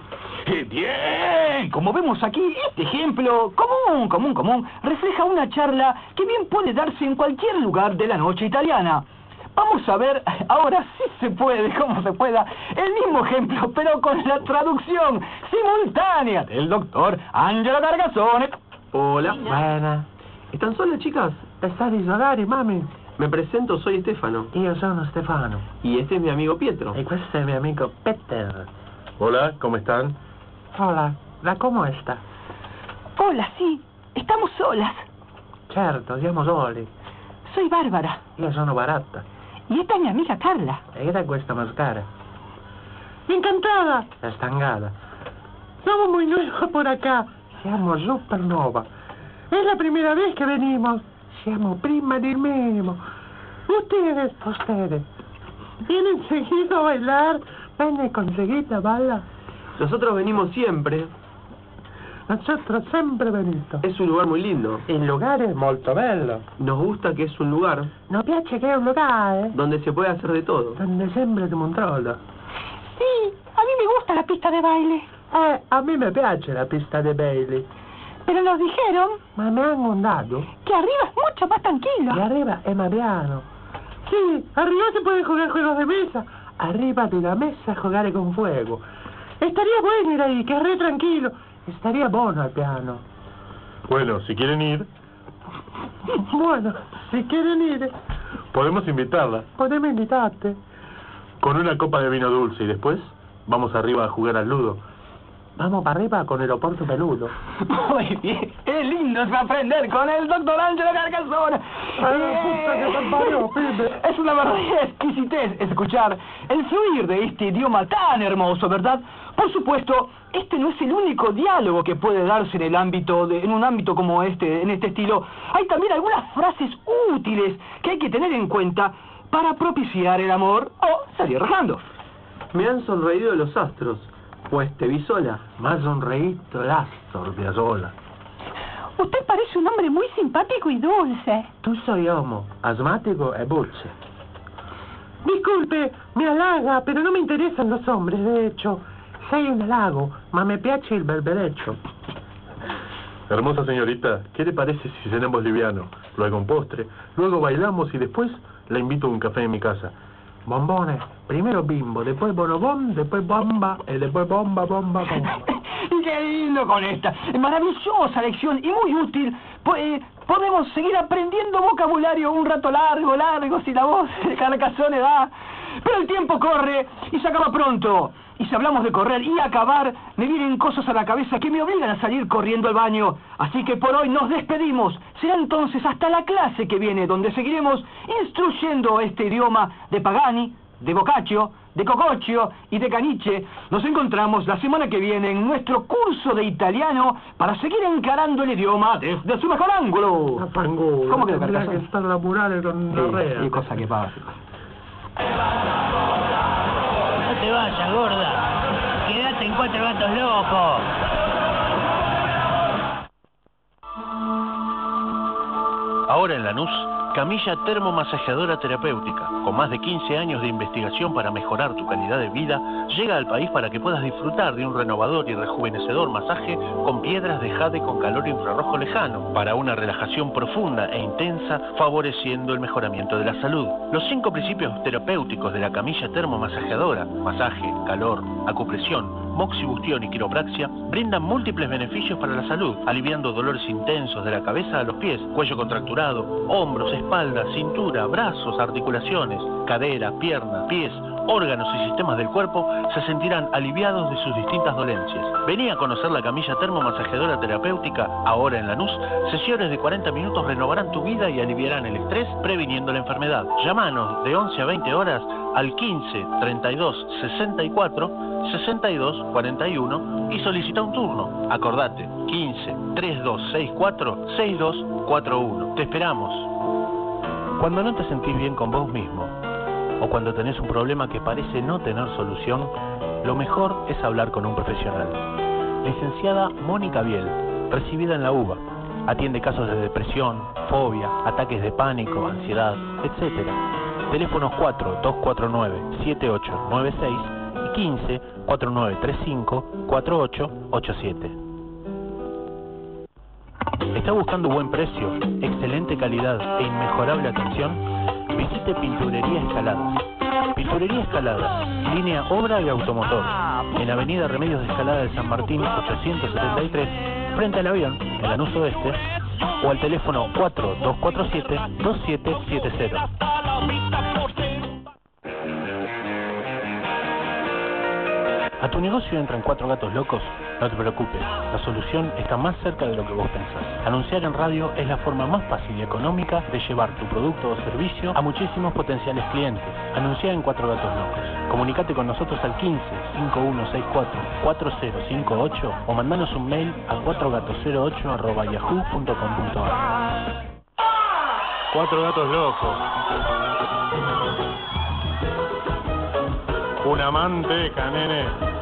Bien, como vemos aquí, este ejemplo común, refleja una charla que bien puede darse en cualquier lugar de la noche italiana. Vamos a ver, ahora sí se puede, como se pueda, el mismo ejemplo, pero con la traducción simultánea del doctor Angelo Carcassone. Hola. Buena. ¿Están solas, chicas? Sta risolari, mami. Me presento, soy Stefano. Io sono Stefano. Y este es mi amigo Pietro. E questo è mio amico Peter. Hola, ¿cómo están? Hola, ¿la cómo está? Hola, sí, estamos solas. Certo, siamo soli. Soy Bárbara Io sono Baratta. y esta es mi amiga Carla. E da questa mascara? Encantada. È stangata. Somos muy nuevos por acá. Siamo super nuova. Es la primera vez que venimos. Siamo prima del minimo. Ustedes vienen seguido a bailar. Venne conseguita, balla. Nosotros venimos siempre. Nosotros sempre venuto. Es un lugar muy lindo. Il lugar è molto bello. Nos gusta que es un lugar Non piace che è un lugar, donde se puede hacer de todo. donde sembra che controlla. Sí, a mí me gusta la pista de baile. A me mi piace la pista de Bailey. Pero nos dijeron Ma mi hanno dato que arriba es mucho más tranquilo. che arriva è ma piano. Sí, arriba se pueden jugar juegos de mesa. Arriba de la mesa a giocare con fuego. Estaría bueno ir ahí, que es re tranquilo. Estaría buono al piano. Bueno, si quieren ir, Bueno, si quieren ir, podemos invitarla podemos invitarte. con una copa de vino dulce y después vamos arriba a jugar al ludo. Vamos para arriba con el oporto peludo. Muy bien, es lindo es aprender con el doctor Angelo Carcassone. puta que te parió, pibe. Es una verdadera exquisitez escuchar el fluir de este idioma tan hermoso, ¿verdad? Por supuesto, este no es el único diálogo que puede darse en un ámbito como este, en este estilo. Hay también algunas frases útiles que hay que tener en cuenta para propiciar el amor o salir rajando. Me han sonreído los astros, pues te vi sola. Más sonreíto el Astor de Azola. Usted parece un hombre muy simpático y dulce. Tu soy homo, asmático e dulce. Disculpe, me halaga, pero no me interesan los hombres, de hecho. Sei un halago, ma me piace il berbereccio. Hermosa señorita, ¿qué le parece si cenamos liviano? Luego un postre, luego bailamos y después la invito a un café en mi casa. Bombones, primero bimbo, después bonobón, después bomba, y después bomba. ¡Qué lindo con esta maravillosa lección y muy útil! Podemos seguir aprendiendo vocabulario un rato largo, si la voz de Carcassone da. Pero el tiempo corre y se acaba pronto. Y si hablamos de correr y acabar, me vienen cosas a la cabeza que me obligan a salir corriendo al baño. Así que por hoy nos despedimos. Será entonces hasta la clase que viene, donde seguiremos instruyendo este idioma de Pagani, de Boccaccio, de Coccoccio y de Caniche. Nos encontramos la semana que viene en nuestro curso de italiano para seguir encarando el idioma desde su mejor ángulo. Affanculo, ¿Cómo que de tendría Carcassone? que estar laburare con la rea. Qué cosa que pasa. No te vayas, gorda. Quédate en Cuatro Gatos Locos. Ahora en Lanús Camilla termomasajeadora terapéutica, con más de 15 años de investigación para mejorar tu calidad de vida, llega al país para que puedas disfrutar de un renovador y rejuvenecedor masaje con piedras de jade con calor infrarrojo lejano, para una relajación profunda e intensa, favoreciendo el mejoramiento de la salud. Los 5 principios terapéuticos de la camilla termomasajeadora, masaje, calor, acupresión, moxibustión y quiropraxia, brindan múltiples beneficios para la salud, aliviando dolores intensos de la cabeza a los pies, cuello contracturado, hombros, espalda, cintura, brazos, articulaciones, cadera, pierna, pies, órganos y sistemas del cuerpo se sentirán aliviados de sus distintas dolencias. Vení a conocer la camilla termomasajeadora terapéutica, ahora en Lanús. Sesiones de 40 minutos renovarán tu vida y aliviarán el estrés, previniendo la enfermedad. Llámanos de 11 a 20 horas al 15 32 64 62 41 y solicita un turno. Acordate, 15 3264 6241. Te esperamos. Cuando no te sentís bien con vos mismo, o cuando tenés un problema que parece no tener solución, lo mejor es hablar con un profesional. Licenciada Mónica Biel, recibida en la UBA, atiende casos de depresión, fobia, ataques de pánico, ansiedad, etc. Teléfonos 4-249-7896 y 15-4935-4887. ¿Está buscando buen precio, excelente calidad e inmejorable atención? Visite Pinturería Escaladas. Pinturería Escaladas, línea obra y automotor, en Avenida Remedios de Escalada de San Martín 873, frente al avión, en Lanús Oeste, o al teléfono 4247-2770. ¿A tu negocio entran 4 gatos locos? No te preocupes, la solución está más cerca de lo que vos pensás. Anunciar en radio es la forma más fácil y económica de llevar tu producto o servicio a muchísimos potenciales clientes. Anuncia en 4 gatos locos. Comunicate con nosotros al 15-5164-4058 o mandanos un mail a 4gatos08@yahoo.com.ar. 4 gatos locos. Una manteca, nene.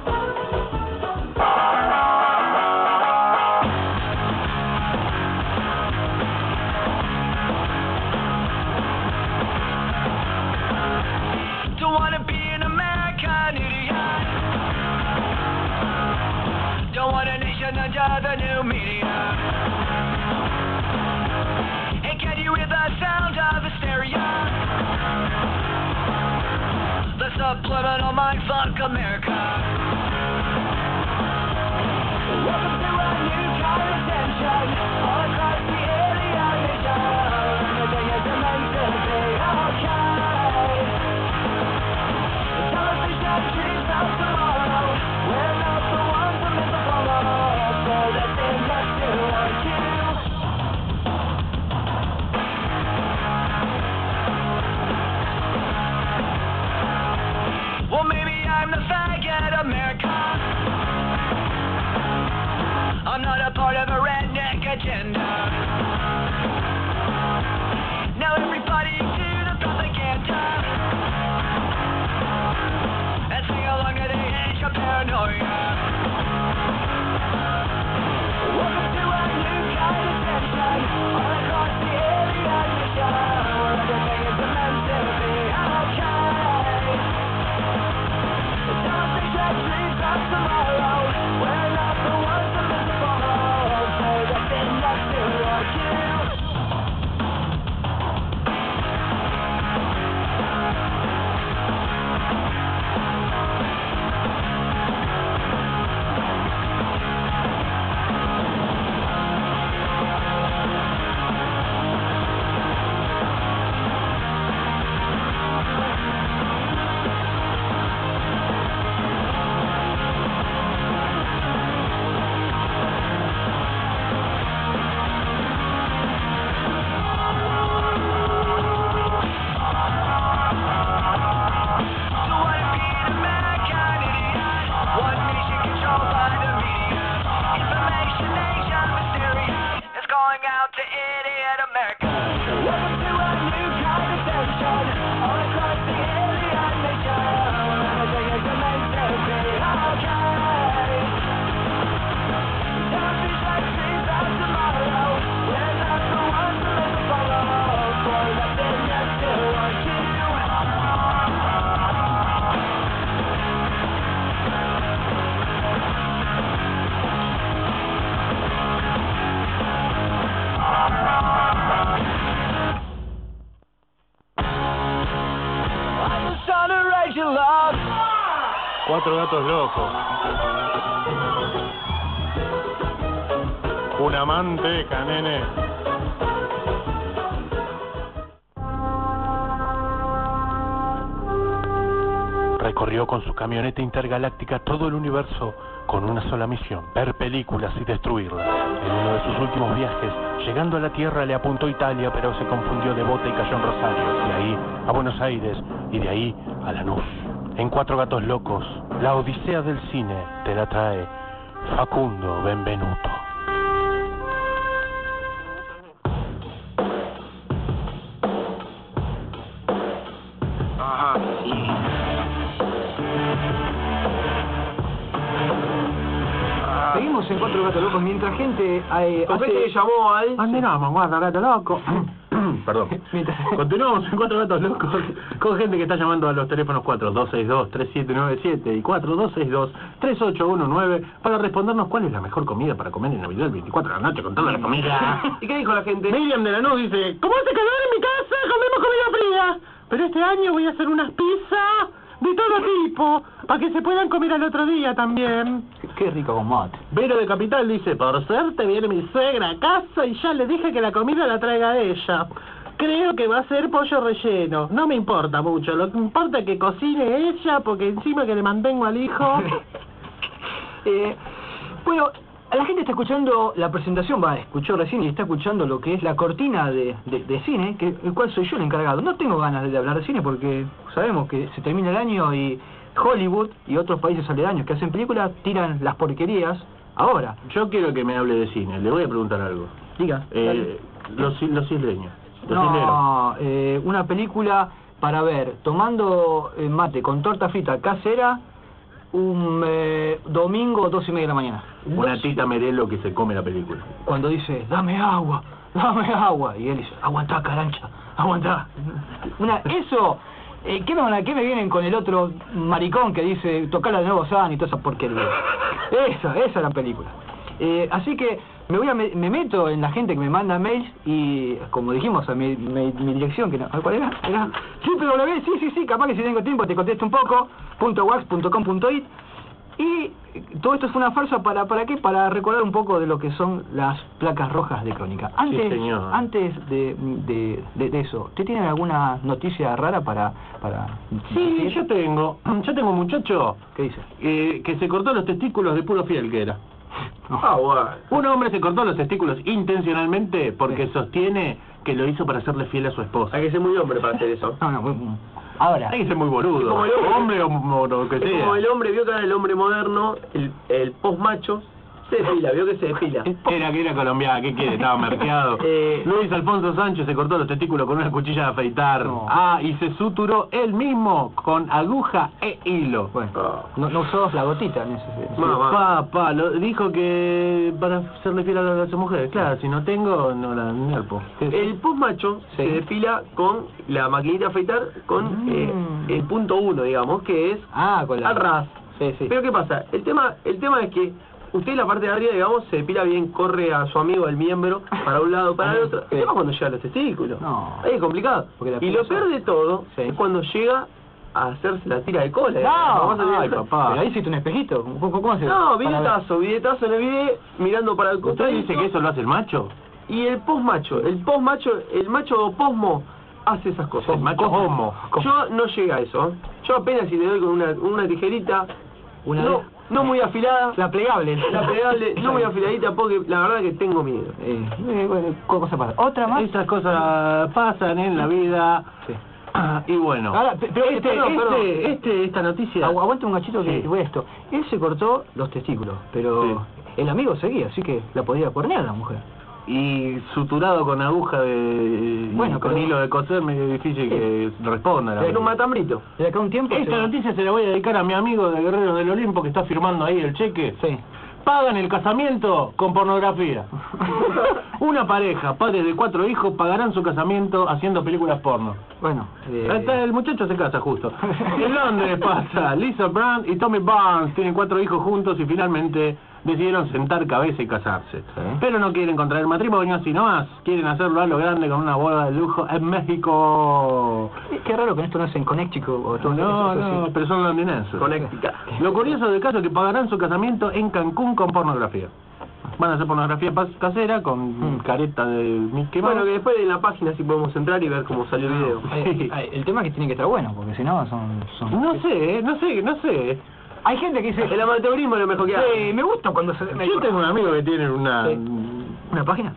Don't wanna be an American idiot. Don't want a nation under the new media. And can you hear the sound of hysteria? The subliminal mindfuck America. Welcome to a new kind of tension all across the alien nation. Everything is meant to be okay. Television dreams of tomorrow. We're not the ones who live the follow. So that they must do our due. Well, maybe I'm the faggot America. I'm not a part of a redneck agenda. Now everybody do the propaganda and sing along to the age of paranoia. Welcome to a new kind of tension all across the alien nation. Everything is meant to be okay. Television dreams of tomorrow. We're not the ones who live the follow. Say that they must do our you love. 4 gatos locos. Una manteca, nene. Recorrió con su camioneta intergaláctica todo el universo con una sola misión: ver películas y destruirlas. En uno de sus últimos viajes, llegando a la Tierra, le apuntó Italia, pero se confundió de bota y cayó en Rosario. De ahí a Buenos Aires y de ahí a Lanús. En 4 gatos locos, la odisea del cine te la trae Facundo Benvenuto. Ajá, sí. Seguimos en 4 gatos locos mientras gente ¿Por qué te llamó al...? Continuamos, 4 gatos locos. Perdón. Mientras- Continuamos en 4 gatos locos con gente que está llamando a los teléfonos 4262-3797 y 4262-3819 para respondernos cuál es la mejor comida para comer en Navidad el 24 de la noche con toda la comida. ¿Y qué dijo la gente? Miriam de Lanús dice: Como hace calor en mi casa, comemos comida fría. Pero este año voy a hacer unas pizzas de todo tipo, para que se puedan comer al otro día también. Qué rico con mate. Vero de Capital dice: por suerte viene mi suegra a casa y ya le dije que la comida la traiga ella. Creo que va a ser pollo relleno. No me importa mucho, lo que importa es que cocine ella, porque encima que le mantengo al hijo. Bueno, la gente está escuchando la presentación, escuchó recién y está escuchando lo que es la cortina de cine, que el cual soy yo el encargado. No tengo ganas de hablar de cine porque sabemos que se termina el año y Hollywood y otros países aledaños que hacen películas tiran las porquerías ahora. Yo quiero que me hable de cine, le voy a preguntar algo. Diga. Los isleños. Los isleros. No, una película para ver, tomando mate con torta frita casera, un domingo 2:30 de la mañana. Una tita Merelo que se come la película. Cuando dice, dame agua, y él dice, aguantá, carancha, aguantá. Eso, ¿qué me vienen con el otro maricón que dice, tocala de nuevo San y toda esa porquería? Esa es la película. Así que me meto en la gente que me manda mails y, como dijimos, a mi dirección, que no, ¿cuál era? Era sí, capaz que si tengo tiempo te contesto un poco, .wax.com.it. Y todo esto fue una farsa ¿para qué? Para recordar un poco de lo que son las placas rojas de Crónica. Antes, Sí, señor. antes de eso, ¿usted tiene alguna noticia rara para Sí, decir? yo tengo un muchacho ¿Qué dice? que se cortó los testículos de puro fiel que era. Ah, bueno. Un hombre se cortó los testículos intencionalmente porque sostiene que lo hizo para serle fiel a su esposa. Hay que ser muy hombre para hacer eso. No, ahora, Hay que ser muy boludo. Es como el hombre. Hombre o lo que Es sea. como el hombre, vio que ahora el hombre moderno, el post-macho, se depila, vio que se depila. Era colombiana, ¿qué quiere? Estaba merqueado. Luis Alfonso Sánchez se cortó los testículos con una cuchilla de afeitar. No. Y se suturó él mismo con aguja e hilo. bueno, no usó la gotita en ese. Mamá. Dijo que para serle fiel a su mujer. Claro, si no tengo, no la nerpo. El post-macho Sí. se depila con la maquinita de afeitar con el punto 1, digamos, que es Con la... al ras. Sí. Pero ¿qué pasa? El tema es que usted en la parte de arriba, digamos, se depila bien, corre a su amigo el miembro para un lado, para el otro. El tema es cuando llega a los testículos. No. Ahí es complicado. Porque la Y lo pieza- peor de todo Sí. es cuando llega a hacerse la tira de cola. Ay, papá. Pero ahí hiciste un espejito. ¿Cómo haces? No, Para billetazo en el video, mirando para el ¿Usted costado. dice que eso lo hace el macho? Y el macho posmo hace esas cosas. El macho homo. Yo no llegué a eso. Yo apenas si le doy con una tijerita, Una no muy afilada, La plegable. no muy afiladita porque la verdad que tengo miedo. Bueno, cosa pasa. ¿Otra más? Esas cosas pasan en la vida. Sí. Y bueno, Ahora, pero perdón. esta noticia... Aguanta un gachito que Sí. voy a esto. Él se cortó los testículos, pero el amigo seguía, así que la podía cuernear la mujer. Y suturado con aguja Bueno, con pero- hilo de coser, medio difícil que responda. En un matambrito. De acá a un tiempo... Esta noticia se la voy a dedicar a mi amigo de Guerreros del Olimpo que está firmando ahí el cheque. Sí. Pagan el casamiento con pornografía. Una pareja, padres de 4 hijos, pagarán su casamiento haciendo películas porno. Bueno, Hasta el muchacho se casa justo. En Londres pasa, Lisa Brand y Tommy Barnes tienen 4 hijos juntos y finalmente decidieron sentar cabeza y casarse. Pero no quieren contraer matrimonio, sino más, quieren hacerlo a lo grande con una boda de lujo en México. Qué raro que esto no es en Connecticut o todo No, eso, no, sí. pero son londinenses. Connecticut. Lo curioso del caso es que pagarán su casamiento en Cancún con pornografía. Van a hacer pornografía casera con careta de Mickey Mouse. Bueno, que después en la página sí podemos entrar y ver cómo salió el video. El tema es que tiene que estar bueno, porque si no son... No sé. Hay gente que dice... El amateurismo es lo mejor que hay. Sí, me gusta cuando se... Yo tengo un amigo que tiene una... ¿Una página?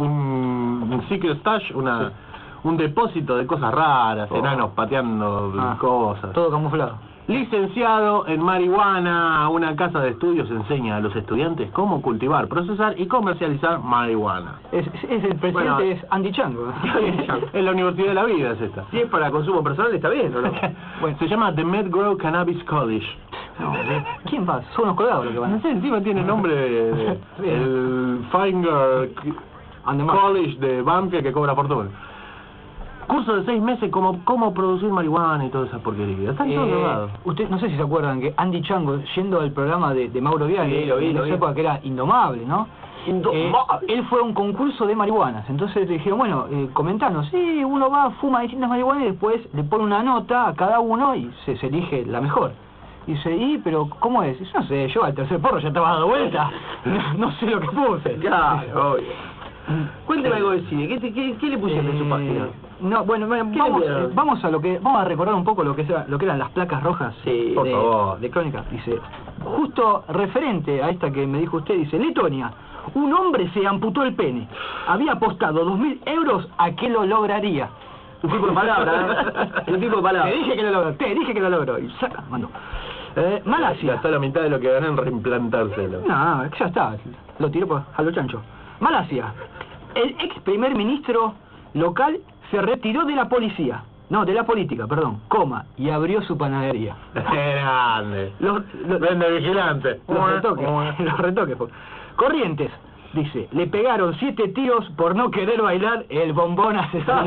un secret stash, un depósito de cosas raras, enanos pateando cosas. Todo camuflado. Licenciado en marihuana, una casa de estudios enseña a los estudiantes cómo cultivar, procesar y comercializar marihuana. Es el presidente, Bueno, es Andy Chango. En la Universidad de la Vida es esta. Si es para consumo personal está bien, ¿o no? Bueno, Se llama The Medgrove Cannabis College. no, ¿quién va? Son unos colgados los que van. No sé, encima tiene nombre de el Finger Andemar. College de Banfield que cobra fortuna. Curso de 6 meses cómo producir marihuana y toda esa porquería. Están todos drogados. Usted, no sé si se acuerdan que Andy Chango, yendo al programa de Mauro Viale, Sí, lo vi, en lo esa vi. época que era indomable, ¿no? Él fue a un concurso de marihuanas, entonces le dijeron, bueno, comentanos, sí, uno va, fuma distintas marihuanas y después le pone una nota a cada uno y se elige la mejor. Y dice, pero ¿cómo es? Dice, no sé, yo al tercer porro ya estaba dando vuelta, no sé lo que puse. Claro, obvio. Cuénteme algo de cine. ¿Qué le pusieron en su página? No, bueno, ¿Qué le vamos a recordar un poco lo que eran las placas rojas Sí, por favor. de Crónica. Dice, justo referente a esta que me dijo usted, dice, Letonia, un hombre se amputó el pene. Había apostado 2.000 euros a que lo lograría. Un tipo de palabra, ¿eh? Un tipo de palabra. Te dije que lo logró. Y saca, mandó. Malasia. Gastó la mitad de lo que ganan en reimplantárselo. No, ya está. Lo tiró a lo chancho. Malasia. El ex primer ministro local se retiró de la policía. No, de la política, perdón. Y abrió su panadería. Grande. Los Vende vigilante. retoques. Corrientes. Dice, le pegaron 7 tiros por no querer bailar el bombón asesino.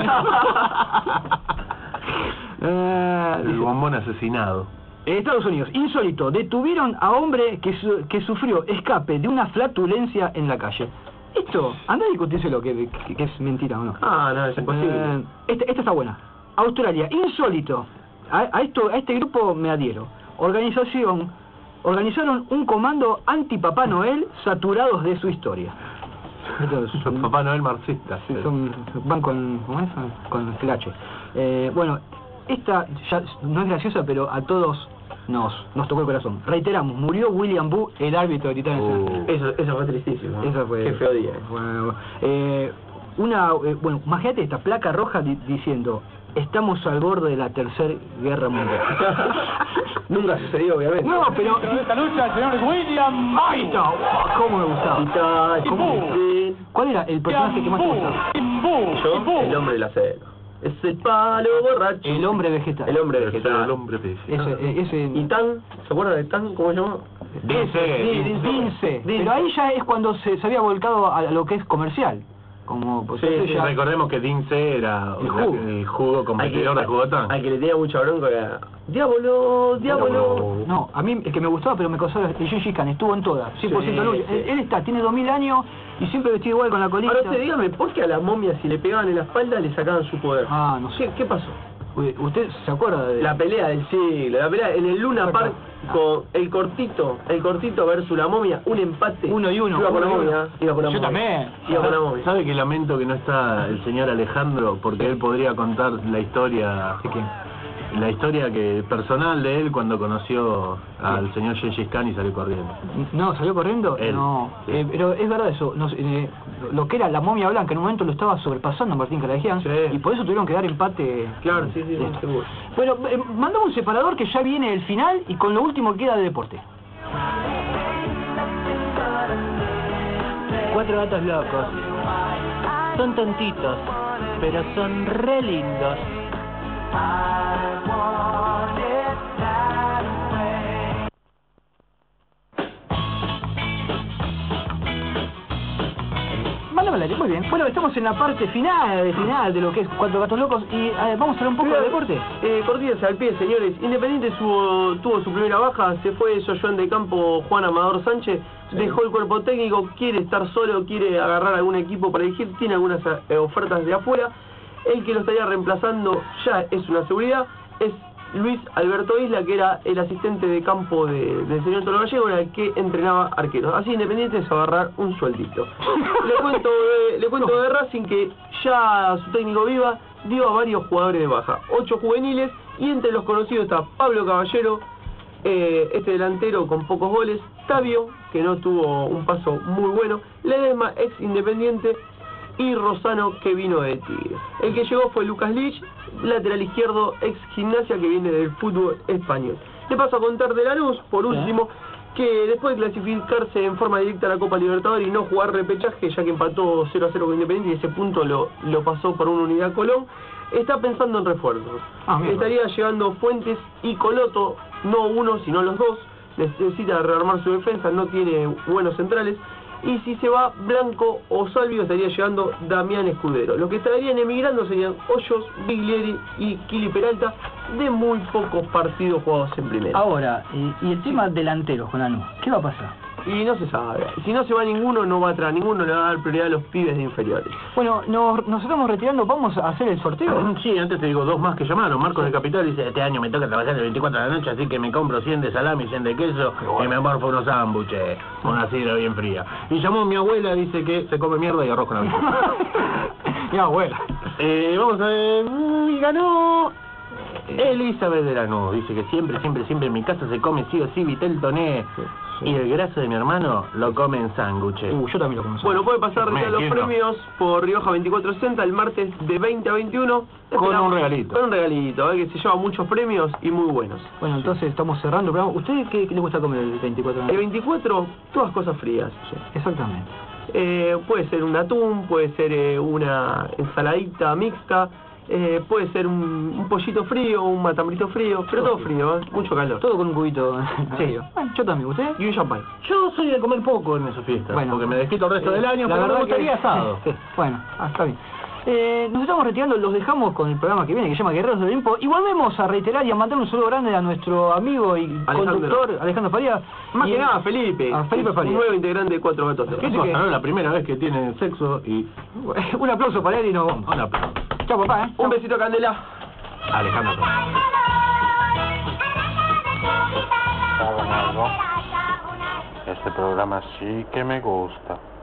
El bombón asesinado. Estados Unidos, insólito, detuvieron a hombre que sufrió escape de una flatulencia en la calle. Esto, anda a discutírselo que es mentira o no. No, es imposible. Esta está buena. Australia, insólito. A este grupo me adhiero. Organizaron un comando anti-Papá Noel saturados de su historia. Son Papá Noel marxista. Van con, ¿cómo es? Con el H. Bueno, esta ya no es graciosa, pero a todos nos tocó el corazón. Reiteramos, murió William Boo, el árbitro de Titanes. Eso fue tristísimo. Eso fue. Qué feo día. Bueno, imagínate esta placa roja diciendo, estamos al borde de la Tercera Guerra Mundial. Nunca sucedió, obviamente. No, pero... Esta lucha, el señor William. ¡Ahí está! ¡Wow! ¿Cómo me gustaba? ¿Cuál era el personaje que más te gustaba? Yo, el hombre de la selva. Es el palo borracho. El hombre vegetal. El hombre El vegetal. hombre vegetal. Ese... ¿Y Tan? ¿Se acuerdan de Tan? ¿Cómo se llama? Dince. Pero ahí ya es cuando se había volcado a lo que es comercial. Como pues, Sí, entonces ya... Recordemos que Dince era el jugo competidor de jugotán. Al que le tenía mucha bronca era... ¡Diablo! No, a mí el que me gustaba, pero me causó el Gengis Khan, estuvo en todas, 100% lucha. Sí. Él tiene 2000 años y siempre vestido igual con la colita. Ahora usted dígame, ¿por qué a las momias si le pegaban en la espalda le sacaban su poder? No sé. ¿Qué pasó? ¿Usted se acuerda de...? La pelea del siglo, la pelea en el Luna Park con el cortito versus la momia, un empate. 1-1. Iba por la momia, iba por la Yo momia. también. Iba por la momia. ¿Sabe que lamento que no está el señor Alejandro? Porque él podría contar la historia... ¿De quién? La historia personal de él cuando conoció al señor Gengis Khan y salió corriendo. No, ¿salió corriendo? Él, No. sí. Pero es verdad eso. Lo que era la momia blanca en un momento lo estaba sobrepasando a Martín Caragian. Sí. Y por eso tuvieron que dar empate. Claro, sí, seguro. Bueno, mandamos un separador que ya viene el final y con lo último que queda de deporte. 4 gatos locos. Son tontitos, pero son re lindos. Mándame al aire, muy bien. Bueno, estamos en la parte final de lo que es Cuatro Gatos Locos y vamos a hablar un poco de deporte. Cortinas al pie, señores. Independiente tuvo su primera baja, se fue su ayudante de campo Juan Amador Sánchez, dejó el cuerpo técnico, quiere estar solo, quiere agarrar algún equipo para elegir, tiene algunas ofertas de afuera. El que lo estaría reemplazando ya es una seguridad, es Luis Alberto Isla, que era el asistente de campo del señor Tolo Gallego, era el que entrenaba arqueros. Así Independiente se va a agarrar un sueldito. Le cuento de Racing que ya su técnico Viva dio a varios jugadores de baja, 8 juveniles, y entre los conocidos está Pablo Caballero, este delantero con pocos goles, Tavio, que no tuvo un paso muy bueno, Ledesma, ex Independiente, y Rosano, que vino de Tigre. El que llegó fue Lucas Lich, lateral izquierdo, ex Gimnasia, que viene del fútbol español. Le paso a contar de Lanús, por último, que después de clasificarse en forma directa a la Copa Libertadores y no jugar repechaje, ya que empató 0-0 con Independiente y ese punto lo pasó por una unidad Colón, está pensando en refuerzos. Estaría llegando Fuentes y Coloto, no uno, sino los dos. Necesita rearmar su defensa, no tiene buenos centrales. Y si se va Blanco o Salvio, estaría llegando Damián Escudero. Los que estarían emigrando serían Hoyos, Biglieri y Kili Peralta, de muy pocos partidos jugados en primera. Ahora, y el tema delanteros con Lanús, ¿qué va a pasar? Y no se sabe. Si no se va ninguno, no va atrás. Ninguno le va a dar prioridad a los pibes de inferiores. Bueno, nos estamos retirando. ¿Vamos a hacer el sorteo? Sí, antes te digo dos más que llamaron. Marcos de Capital dice: este año me toca trabajar el 24 de la noche, así que me compro 100 de salami, 100 de queso y me morfo unos sándwiches, una sidra bien fría. Y llamó mi abuela, dice que se come mierda y arroz con habichuelas. Mi abuela. Vamos a ver. Y ganó Elizabeth de Lanús. Dice que siempre en mi casa se come sí o sí vitel toné. Y el graso de mi hermano lo come en sándwiches. Yo también lo como en sándwiches. Bueno, puede pasar ya los premios por Rioja 2460 el martes de 20 a 21. Con un regalito. Con un regalito, que se lleva muchos premios y muy buenos. Bueno, entonces estamos cerrando el programa. ¿Ustedes qué les gusta comer el 24? El 24, todas cosas frías. Sí, exactamente. Puede ser un atún, puede ser una ensaladita mixta. Puede ser un pollito frío, un matambrito frío, pero todo frío, mucho calor. Todo con un cubito. Sí. Bueno, yo también, ¿usted? Y un champán. Yo soy de comer poco en esas fiestas, bueno, porque me desquito el resto del año, la pero verdad me gustaría asado. Bueno, está bien. Nos estamos retirando, los dejamos con el programa que viene, que se llama Guerreros del Olimpo, y volvemos a reiterar y a mandar un saludo grande a nuestro amigo y conductor Alejandro Farías. Más que nada, Felipe. Felipe Farías. Un nuevo integrante de Cuatro Gatos Locos. Es la primera vez que tienen sexo y... Un aplauso para él y nos vamos. Un aplauso. Chao, papá, Un besito, Candela. Alejandro. ¿Saben algo? Este programa sí que me gusta.